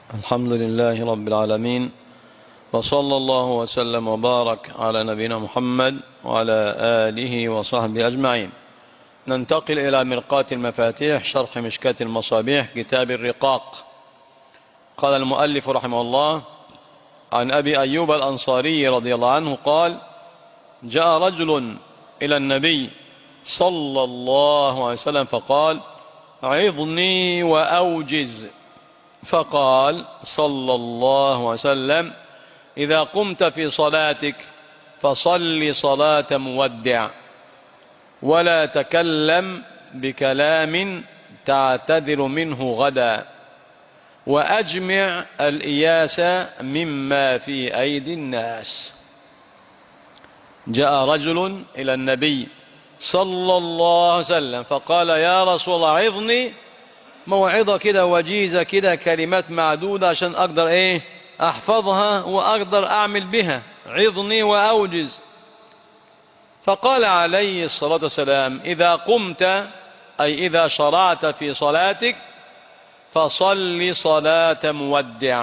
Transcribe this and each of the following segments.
الحمد لله رب العالمين، وصلى الله وسلم وبارك على نبينا محمد وعلى آله وصحبه أجمعين. ننتقل إلى مرقات المفاتيح، شرح مشكاة المصابيح، كتاب الرقاق. قال المؤلف رحمه الله: عن أبي أيوب الأنصاري رضي الله عنه قال: جاء رجل إلى النبي صلى الله عليه وسلم فقال: عظني وأوجز. فقال صلى الله عليه وسلم: إذا قمت في صلاتك فصل صلاة مودع، ولا تكلم بكلام تعتذر منه غدا، وأجمع الإياس مما في أيدي الناس. جاء رجل إلى النبي صلى الله عليه وسلم فقال: يا رسول الله، عظني، موعظة كده وجيزة كده، كلمات معدودة عشان أقدر أحفظها وأقدر أعمل بها. عظني وأوجز. فقال عليه الصلاة والسلام: إذا قمت، أي إذا شرعت في صلاتك، فصل صلاة مودع.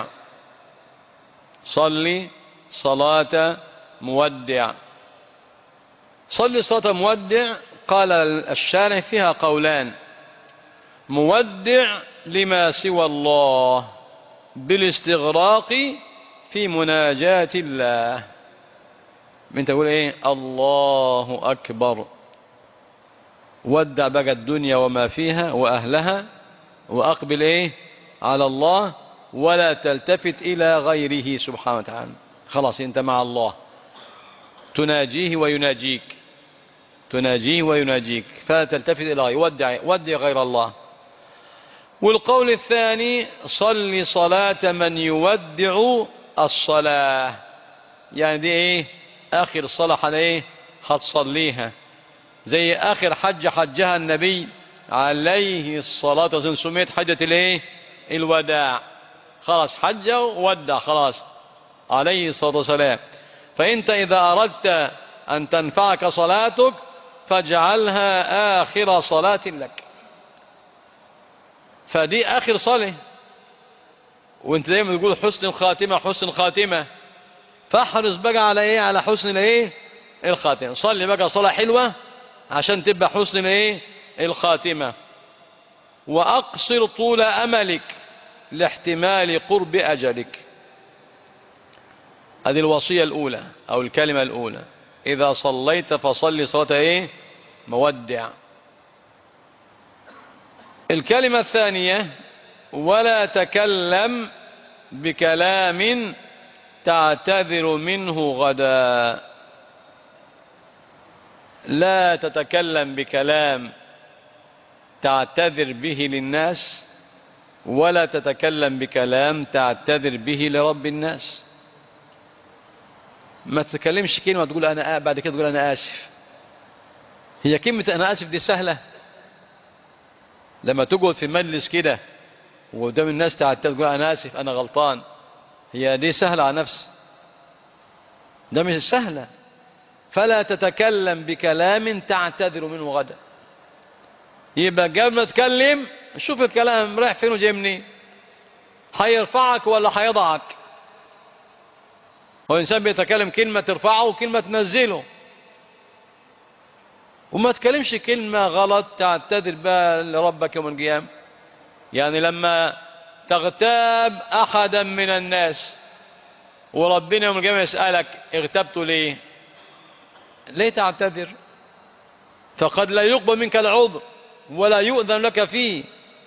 صل صلاة مودع. صل صلاة مودع، قال الشارح فيها قولان: مودع لما سوى الله بالاستغراق في مناجاة الله. من تقول الله أكبر، ودع بقى الدنيا وما فيها وأهلها، وأقبل على الله، ولا تلتفت إلى غيره سبحانه وتعالى. خلاص أنت مع الله، تناجيه ويناجيك، تناجيه ويناجيك، فلا تلتفت إلى غيره، ودع غير الله. والقول الثاني: صل صلاة من يودع الصلاة، يعني دي آخر صلاة هتصليها، زي آخر حجة حجها النبي عليه الصلاة والسلام، سميت حجة الوداع. خلاص حج وودع، خلاص عليه الصلاة والسلام. فأنت إذا أردت أن تنفعك صلاتك فاجعلها آخر صلاة لك، فدي آخر صلاة. وانت دايما تقول حسن الخاتمة، حسن الخاتمة، فاحرص بقى على على حسن الخاتمة. صلي بقى صلاة حلوة عشان تبقى حسن الخاتمة. وأقصر طول أملك لاحتمال قرب أجلك. هذه الوصية الأولى أو الكلمة الأولى: إذا صليت فصلي صلاة مودع. الكلمة الثانية: ولا تكلم بكلام تعتذر منه غدا. لا تتكلم بكلام تعتذر به للناس، ولا تتكلم بكلام تعتذر به لرب الناس. ما تتكلمش كلمة تقول أنا بعد كده تقول أنا آسف. هي كلمة أنا آسف دي سهلة؟ لما تقعد في مجلس كده وقدام الناس تعتذر تقول أنا آسف أنا غلطان، هي دي سهلة على نفس؟ ده مش سهلة. فلا تتكلم بكلام تعتذر منه غدا. يبقى قبل ما تتكلم شوف الكلام رايح فين وجاي منين، هيرفعك ولا هيضعك. هو الإنسان بيتكلم كلمة ترفعه وكلمة تنزله، وما تكلمش كلمة غلط تعتذر بها لربك يوم القيامة. يعني لما تغتاب أحدا من الناس وربنا يوم القيامة يسألك اغتبت ليه؟ ليه تعتذر؟ فقد لا يقبل منك العذر ولا يؤذن لك فيه.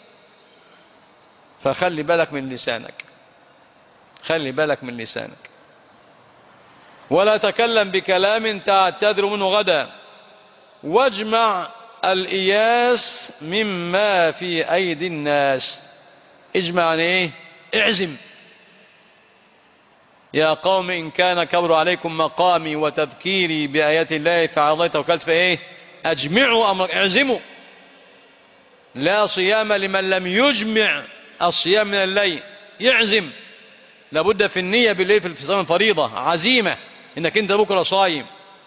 فخلي بالك من لسانك، خلي بالك من لسانك. ولا تكلم بكلام تعتذر منه غدا، واجمع الإياس مما في أيدي الناس. اجمع اعزم. يا قوم إن كان كبر عليكم مقامي وتذكيري بآيات الله فعلى الله توكلت أجمعوا أمرك، اعزموا. لا صيام لمن لم يجمع الصيام من الليل. يعزم، لابد في النية بالليل في صيام الفريضة عزيمة إنك أنت بكرة صايم.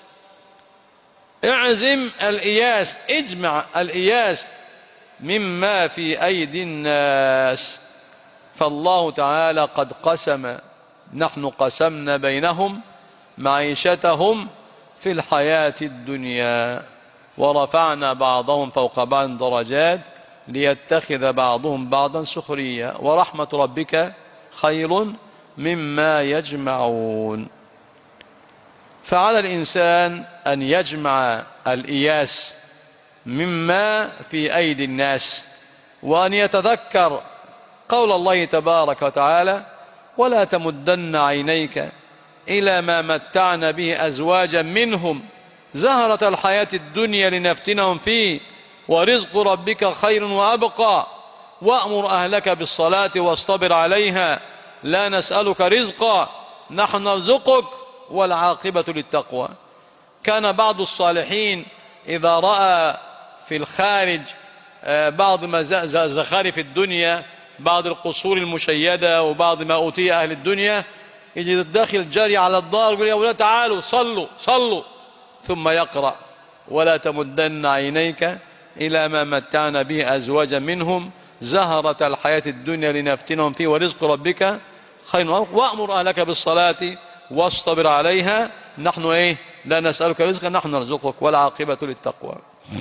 اعزم الإياس، اجمع الإياس مما في أيدي الناس. فالله تعالى قد قسم، نحن قسمنا بينهم معيشتهم في الحياة الدنيا ورفعنا بعضهم فوق بعض درجات ليتخذ بعضهم بعضا سخريا ورحمة ربك خير مما يجمعون. فعلى الإنسان أن يجمع الإياس مما في أيدي الناس، وأن يتذكر قول الله تبارك وتعالى: ولا تمدن عينيك إلى ما متعنا به أزواجا منهم زهرة الحياة الدنيا لنفتنهم فيه ورزق ربك خير وأبقى وأمر أهلك بالصلاة واصطبر عليها لا نسألك رزقا نحن نرزقك والعاقبة للتقوى. كان بعض الصالحين إذا رأى في الخارج بعض زخارف الدنيا، بعض القصور المشيدة وبعض ما أوتي أهل الدنيا، يجي الداخل جاري على الدار يقول: يا أولاد تعالوا صلوا صلوا، ثم يقرأ: ولا تمدن عينيك إلى ما متعنا به أزواجا منهم زهرة الحياة الدنيا لنفتنهم فيه ورزق ربك خير وأمر أهلك بالصلاة واصطبر عليها نحن لا نسألك رزقا نحن نرزقك والعاقبة للتقوى.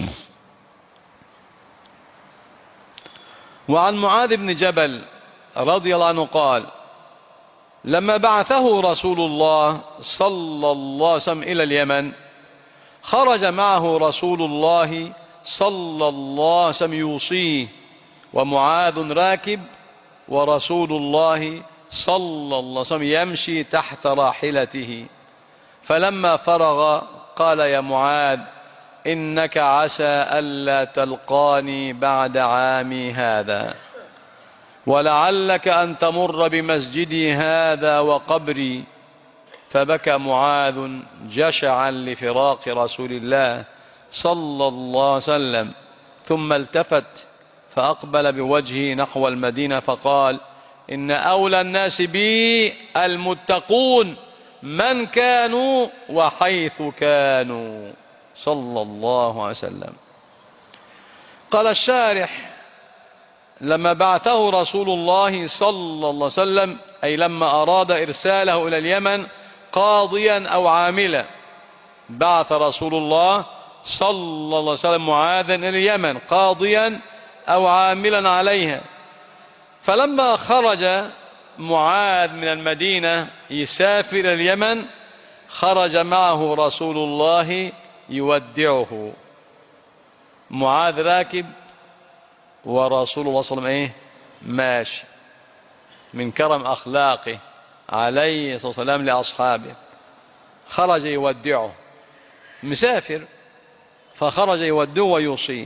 وعن معاذ بن جبل رضي الله عنه قال: لما بعثه رسول الله صلى الله عليه وسلم إلى اليمن خرج معه رسول الله صلى الله عليه وسلم يوصيه ومعاذ راكب ورسول الله صلى الله عليه وسلم يمشي تحت راحلته. فلما فرغ قال: يا معاذ إنك عسى ألا تلقاني بعد عامي هذا، ولعلك أن تمر بمسجدي هذا وقبري. فبكى معاذ جشعا لفراق رسول الله صلى الله عليه وسلم، ثم التفت فأقبل بوجهه نحو المدينة فقال: إن أولى الناس بي المتقون من كانوا وحيث كانوا صلى الله عليه وسلم. قال الشارح: لما بعثه رسول الله صلى الله عليه وسلم، أي لما أراد إرساله إلى اليمن قاضيا أو عاملا، بعث رسول الله صلى الله عليه وسلم معاذا إلى اليمن قاضيا أو عاملا عليها. فلما خرج معاذ من المدينة يسافر إلى اليمن خرج معه رسول الله يودعه. معاذ راكب ورسول الله صلى الله عليه وسلم ماشي، من كرم أخلاقه عليه الصلاة والسلام لأصحابه. خرج يودعه، مسافر، فخرج يودعه ويوصيه.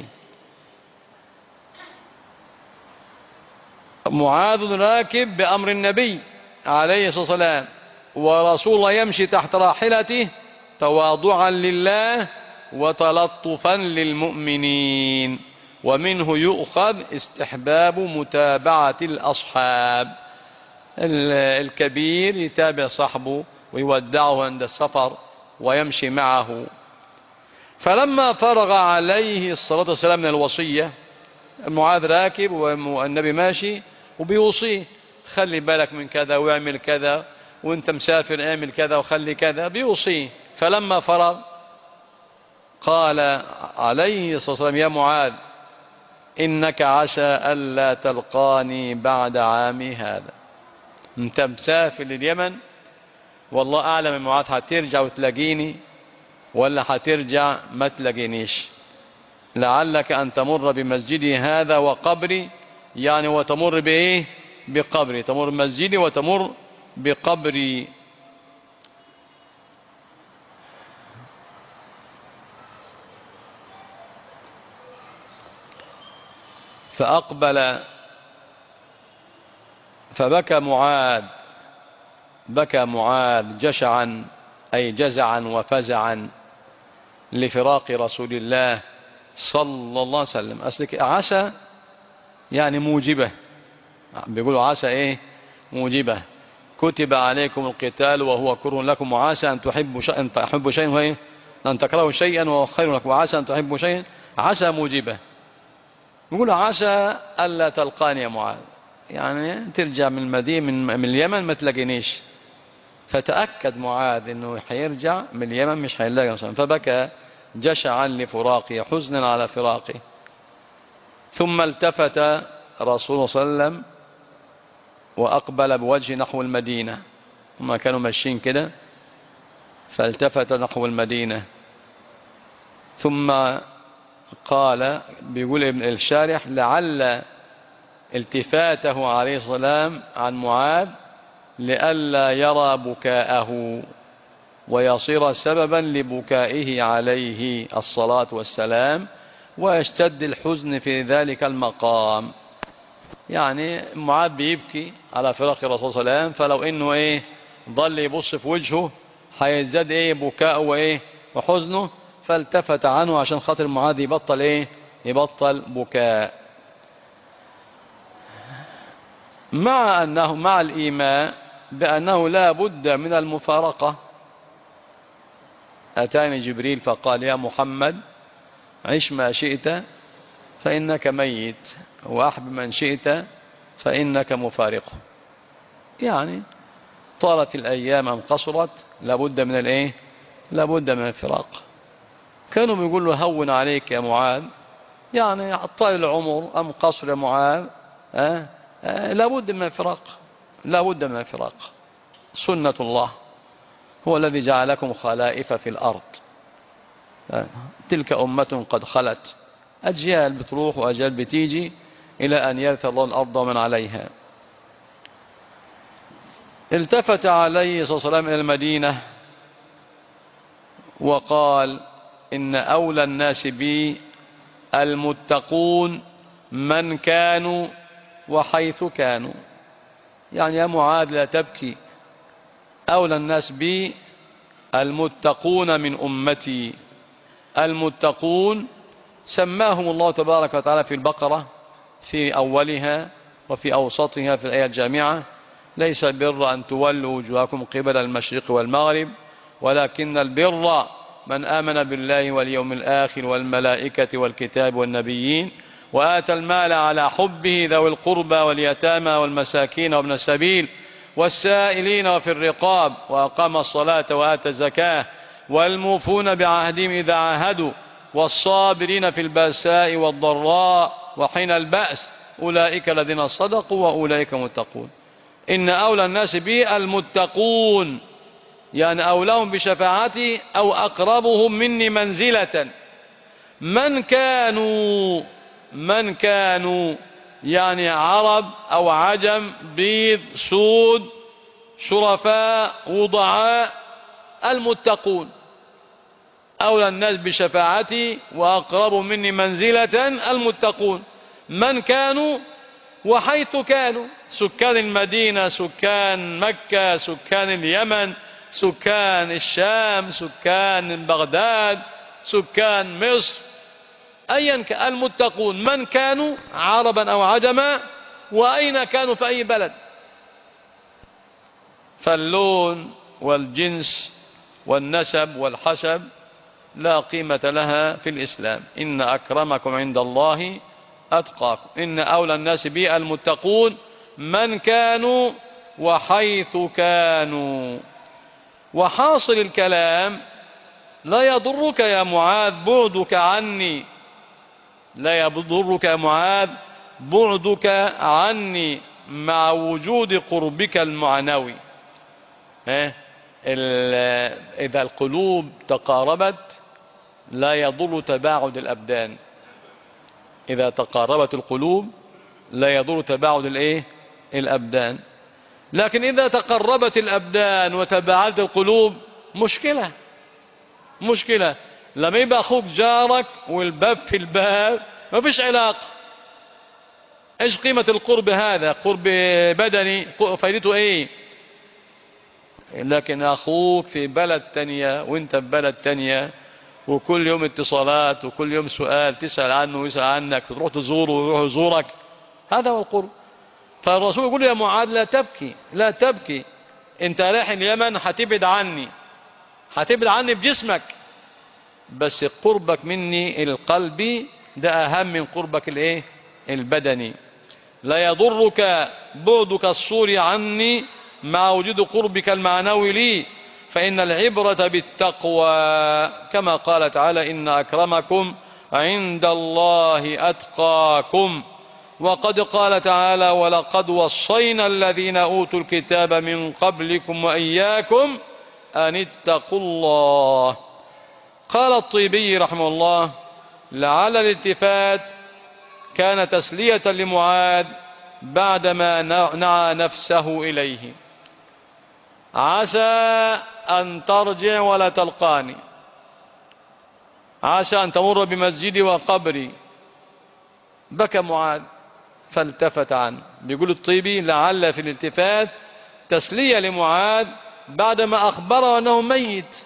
معاذ راكب بأمر النبي عليه الصلاة والسلام، ورسول الله يمشي تحت راحلته تواضعا لله وتلطفا للمؤمنين. ومنه يؤخذ استحباب متابعة الأصحاب، الكبير يتابع صاحبه ويودعه عند السفر ويمشي معه. فلما فرغ عليه الصلاة والسلام من الوصية، معاذ راكب والنبي ماشي وبيوصيه: خلي بالك من كذا واعمل كذا، وانت مسافر اعمل كذا وخلي كذا، بيوصيه. فلما فرغ قال عليه الصلاة والسلام: يا معاذ إنك عسى ألا تلقاني بعد عامي هذا. انت مسافر لليمن، والله أعلم يا معاذ هترجع وتلاقيني ولا هترجع ما تلاقينيش. لعلك أن تمر بمسجدي هذا وقبري، يعني وتمر بإيه؟ بقبري، تمر بمسجدي وتمر بقبري. فأقبل فبكى معاذ، بكى معاذ جشعا أي جزعا وفزعا لفراق رسول الله صلى الله عليه وسلم. أصلك عسى يعني موجبة، بيقولوا عسى موجبة. كتب عليكم القتال وهو كره لكم، وعسى أن تحبوا شيئا أن تكرهوا شيئا وهو خير لكم، وعسى أن تحبوا شيئا. عسى موجبة. يقول: عسى ألا تلقاني يا معاذ، يعني ترجع من المدينة من اليمن ما تلاقينيش. فتأكد معاذ انه حيرجع من اليمن مش هيلاقي نصر، فبكى جشعا لفراقه حزنا على فراقه. ثم التفت رسول الله صلى الله عليه وسلم وأقبل بوجه نحو المدينة. هم كانوا ماشيين كده، فالتفت نحو المدينة. ثم قال، بيقول ابن الشارح: لعل التفاته عليه السلام عن معاذ لئلا يرى بكاءه ويصير سببا لبكائه عليه الصلاة والسلام ويشتد الحزن في ذلك المقام. يعني معاذ بيبكي على فراق الرسول صلى الله عليه وسلم، فلو انه ظل يبص في وجهه هيزداد بكاءه وحزنه، فالتفت عنه عشان خاطر معاذ يبطل بكاء. مع الإيمان بأنه لا بد من المفارقة. أتاني جبريل فقال: يا محمد عش ما شئت فإنك ميت، وأحب من شئت فإنك مفارقه. يعني طالت الأيام أم قصرت لابد من لابد من الفراق. كانوا بيقولوا: هون عليك يا معاذ، يعني طال العمر أم قصر يا معاذ، لابد من الفراق، لابد من الفراق. سنة الله، هو الذي جعلكم خلائف في الأرض. تلك أمة قد خلت، أجيال بتروح وأجيال بتيجي إلى أن يرث الله الأرض ومن عليها. التفت عليه الصلاة والسلام إلى المدينة وقال: إن أولى الناس بي المتقون من كانوا وحيث كانوا. يعني يا معاذ لا تبكي، أولى الناس بي المتقون من أمتي. المتقون سماهم الله تبارك وتعالى في البقرة في أولها وفي أوسطها في الآية الجامعة: ليس البر أن تولوا وجوهكم قبل المشرق والمغرب ولكن البر من آمن بالله واليوم الآخر والملائكة والكتاب والنبيين وآتى المال على حبه ذوي القربى واليتامى والمساكين وابن السبيل والسائلين وفي الرقاب وأقام الصلاة وآتى الزكاة والموفون بعهدهم إذا عاهدوا والصابرين في البأساء والضراء وحين البأس أولئك الذين صدقوا وأولئك متقون. إن أولى الناس بي المتقون، يعني أولاهم بشفاعتي أو أقربهم مني منزلة. من كانوا يعني عرب أو عجم، بيض سود شرفاء وضعاء، المتقون أولى الناس بشفاعتي وأقربهم مني منزلة المتقون. من كانوا وحيث كانوا، سكان المدينة، سكان مكة، سكان اليمن، سكان الشام، سكان بغداد، سكان مصر، أيا كان المتقون من كانوا عربا أو عجما وأين كانوا في أي بلد. فاللون والجنس والنسب والحسب لا قيمة لها في الإسلام. إن أكرمكم عند الله أتقاكم. إن أولى الناس بي المتقون من كانوا وحيث كانوا. وحاصل الكلام: لا يضرك يا معاذ بعدك عني، لا يضرك يا معاذ بعدك عني مع وجود قربك المعنوي. إذا القلوب تقاربت لا يضر تباعد الأبدان. إذا تقاربت القلوب لا يضر تباعد الأبدان. لكن إذا تقربت الأبدان وتباعدت القلوب مشكلة. لما يبقى أخوك جارك والباب في الباب ما فيش علاقة، إيش قيمة القرب هذا؟ قرب بدني فايدته لكن أخوك في بلد تانية وانت في بلد تانية، وكل يوم اتصالات وكل يوم سؤال، تسأل عنه ويسأل عنك، تروح تزوره ويروح يزورك، هذا هو القرب. فالرسول يقول: يا معاذ لا تبكي، انت رايح اليمن هتبعد عني بجسمك، بس قربك مني القلبي ده أهم من قربك البدني. لا يضرك بعدك الصور عني مع وجود قربك المعنوي لي، فإن العبرة بالتقوى، كما قال تعالى إن أكرمكم عند الله أتقاكم. وقد قال تعالى ولقد وصينا الذين أوتوا الكتاب من قبلكم وإياكم أن اتقوا الله. قال الطيبي رحمه الله لعل الالتفات كان تسلية لمعاذ بعدما نعى نفسه إليه. عسى أن ترجع ولا تلقاني، عسى أن تمر بمسجدي وقبري. بكى معاذ فالتفت عنه. بيقول الطيبي لعل في الالتفات تسلية لمعاذ بعدما أخبره أنه ميت.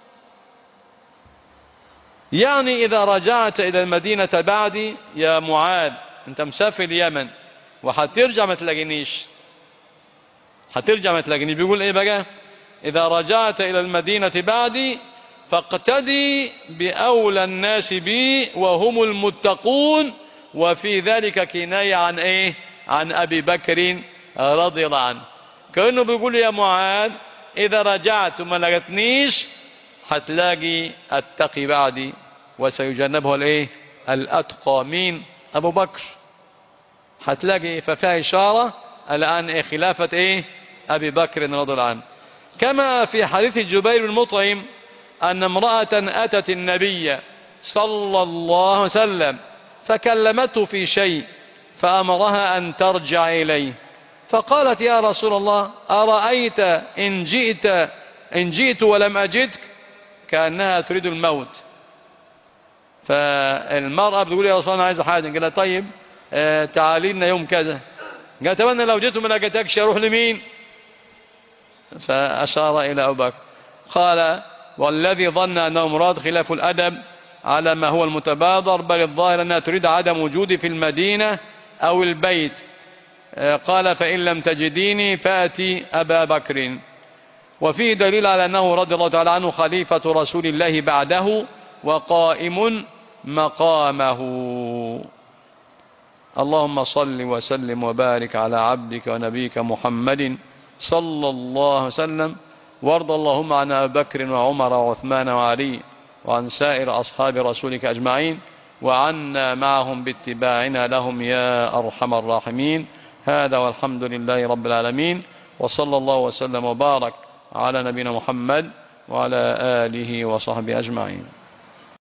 يعني إذا رجعت إلى المدينة بعدي يا معاذ، أنت مسافر اليمن وحترجع ما تلاقينيش، هترجع ما تلاقينيش. بيقول إيه بقى؟ إذا رجعت إلى المدينة بعدي فاقتدي بأولى الناس بي وهم المتقون. وفي ذلك كناية عن إيه؟ عن أبي بكر رضي الله عنه. كأنه بيقول يا معاذ إذا رجعت وما لقتنيش هتلاقي التقي بعدي وسيجنبه الايه؟ الأتقى. مين؟ أبو بكر. هتلاقي ففيها إشارة الآن إيه؟ خلافة إيه؟ أبي بكر رضي الله عنه. كما في حديث جبير بن مطعم أن امرأة أتت النبي صلى الله عليه وسلم فكلمته في شيء فأمرها أن ترجع إليه، فقالت يا رسول الله أرأيت إن جئت ولم أجدك، كأنها تريد الموت. فالمرأة بتقول يا رسول الله عايزة حاجة. قال طيب تعالي لنا يوم كذا. قال أتمنى لو جئت ما لقيتكش أروح لمين؟ فأشار إلى أبو بكر. قال والذي ظن أنه مراد خلاف الأدب على ما هو المتبادر، بل الظاهر أنها تريد عدم وجودي في المدينة أو البيت. قال فإن لم تجديني فأتي أبا بكر. وفيه دليل على أنه رضي الله تعالى عنه خليفة رسول الله بعده وقائم مقامه. اللهم صل وسلم وبارك على عبدك ونبيك محمد صلى الله عليه وسلم، وارض اللهم عن أبي بكر وعمر وعثمان وعلي وعن سائر أصحاب رسولك أجمعين، وعنا معهم باتباعنا لهم يا أرحم الراحمين. هذا والحمد لله رب العالمين، وصلى الله وسلم وبارك على نبينا محمد وعلى آله وصحبه أجمعين.